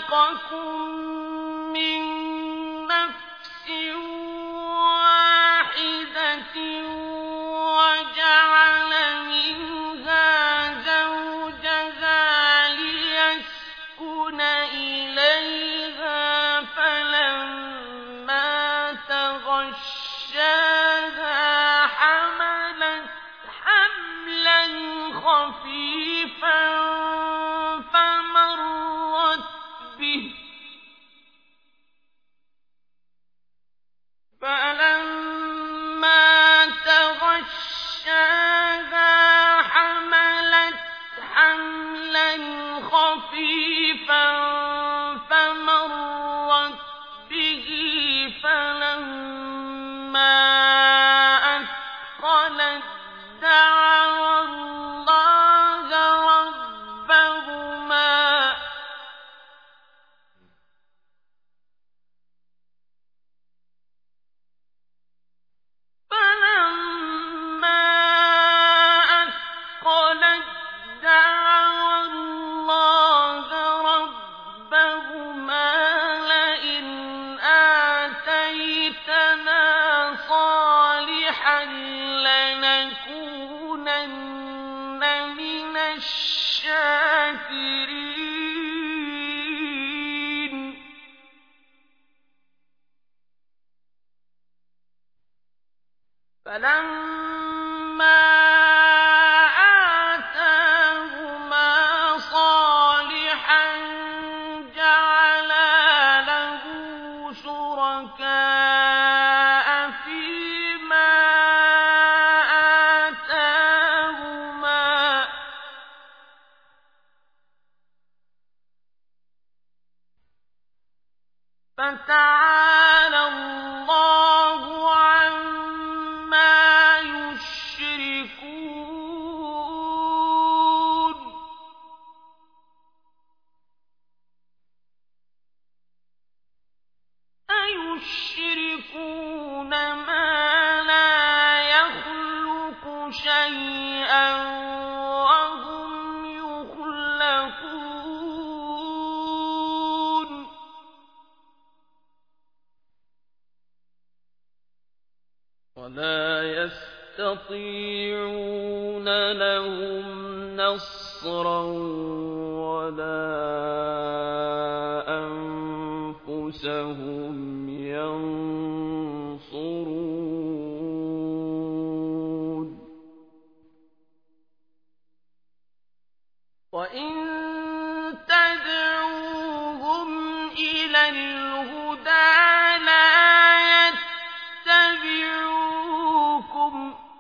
خَلَقَكُم مِّن نَّفْسٍ وَاحِدَةٍ وَجَعَلَ مِنْهَا زَوْجَهَا لِيَسْكُنَ إِلَيْهَا فَلَمَّا تَغَشَّاهَا حَمَلَتْ حَمْلًا خَفِيفًا فَمَرَّتْ بِهِ فَلَمَّا أَثْقَلَتْ دَعَوَا اللَّهَ رَبَّهُمَا لَئِنْ آتَيْتَنَا صَالِحًا لَّنَكُونَنَّ مِنَ الشَّاكِرِينَ فَلَمَّا آتَاهُمَا صَالِحًا جَعَلَا لَهُ شُرَكَاءَ فِيمَا آتَاهُمَا فَتَعَالَى اللَّهُ عَمَّا يُشْرِكُونَ أَيُشْرِكُونَ مَا لَا يَخْلُقُ شَيْئًا وَهُمْ يُخْلَقُونَ وَلَا يَسْتَطِيعُونَ لَهُمْ نَصْرًا وَلَا أَنفُسَهُمْ يَنصُرُونَ وَإِن تَدْعُوهُمْ إِلَى الْهُدَىٰ لَا يَتَّبِعُوكُمْ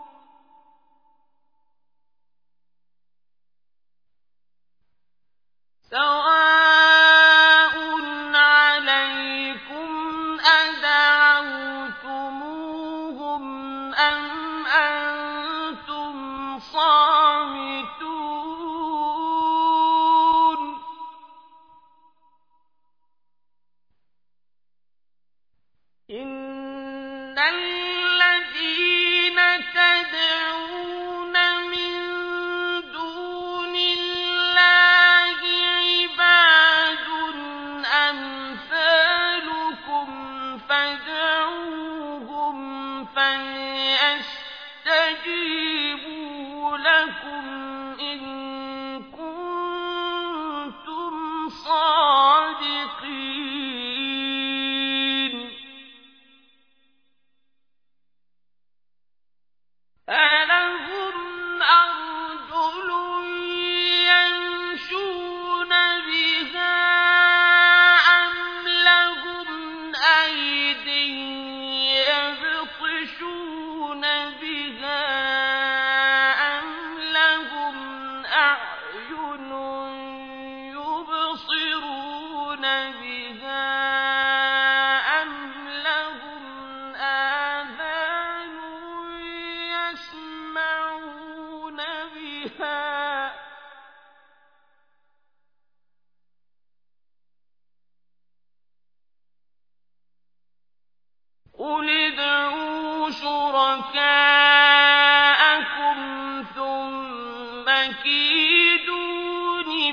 سَوَاءٌ عَلَيْكُمْ أَدَعَوْتُمُوهُمْ أَمْ أَنتُمْ صَامِتُونَ إِنَّ الَّذِينَ تَدْعُونَ مِن دُونِ اللَّهِ عِبَادٌ أَمْثَالُكُمْ فَادْعُوهُمْ فَلْيَسْتَجِيبُوا لَكُمْ إِن كُنتُمْ صَادِقِينَ أَلَهُمْ أَرْجُلٌ يَمْشُونَ بِهَا أَمْ لَهُمْ أَيْدٍ يَبْطِشُونَ بِهَا أَمْ لَهُمْ أَعْيُنٌ يُبْصِرُونَ بِهَا أَمْ لَهُمْ آذَانٌ يَسْمَعُونَ بِهَا قُلِ ادْعُوا شُرَكَاءَكُمْ ثُمَّ كِيدُونِ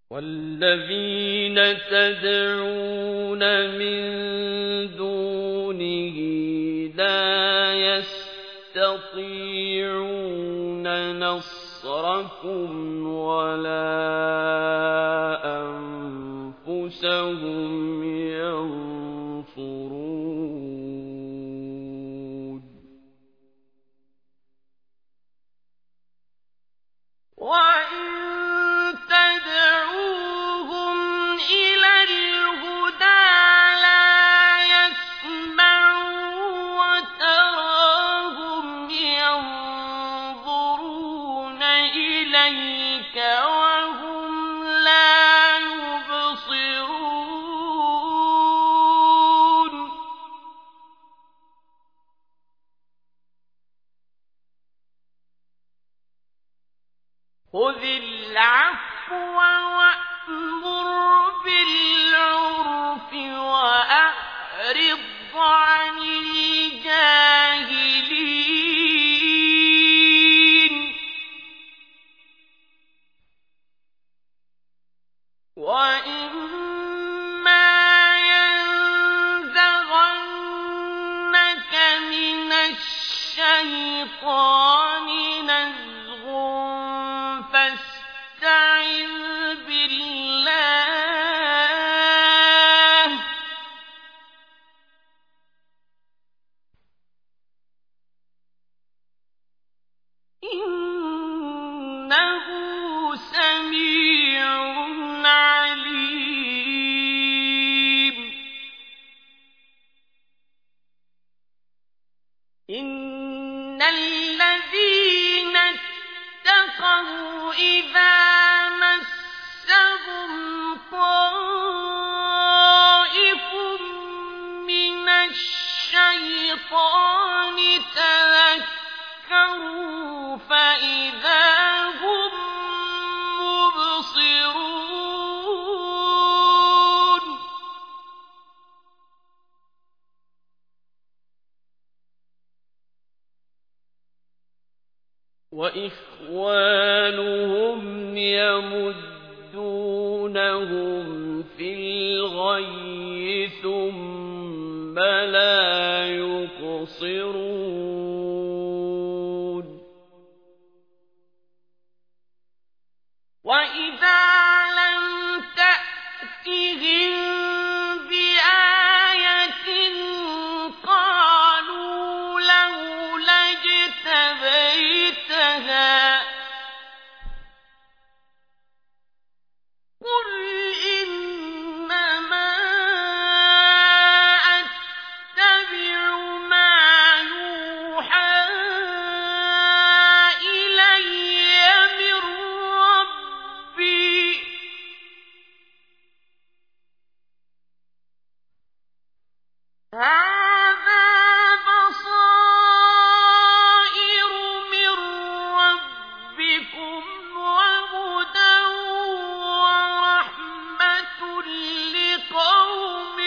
والذين تدعون من دونه لا يستطيعون نصركم ولا أنفسهم ينصرون وإن تدعوهم إلى الهدى لا يسمعوا وتراهم ينظرون إليك وهم لا يبصرون خذ العفو وأمر بالعرف وأعرض عن الجاهلين وإما ينزغنك من الشيطان نزغ فاستعذ بالله إنه سميع عليم إن الذين اتقوا إذا مسهم طائف من الشيطان تذكروا فإذا هم مبصرون وإخوانهم يمدونهم في الغي ثم لا يقصرون وإذا لم تأتهم بآية قالوا لولا اجتبيتها قل إنما أتبع ما يوحى إلي من ربي هذا بصائر من ربكم وهدى ورحمة لقوم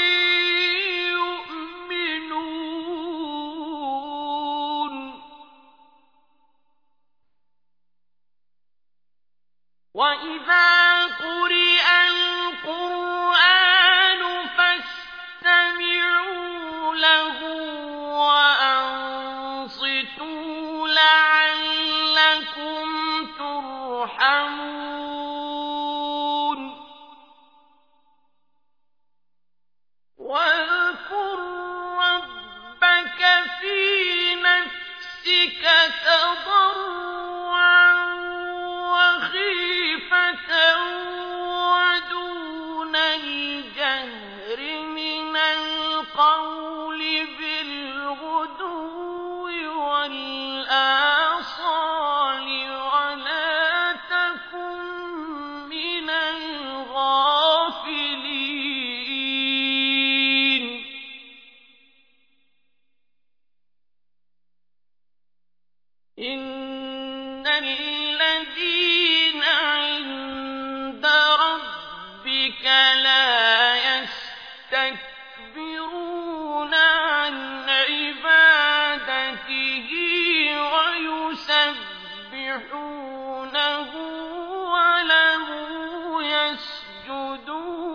يؤمنون وإذا قرئ القرآن فاستمعوا له وأنصتوا لعلكم ترحمون واذكر ربك في نفسك تضرعا وخيفة ودون الجهر من القول بالغدو والآصال ولا تكن من الغافلين إن الذين عند ربك لا يستكبرون عن عبادته ويسبحونه وله يسجدون يسجدون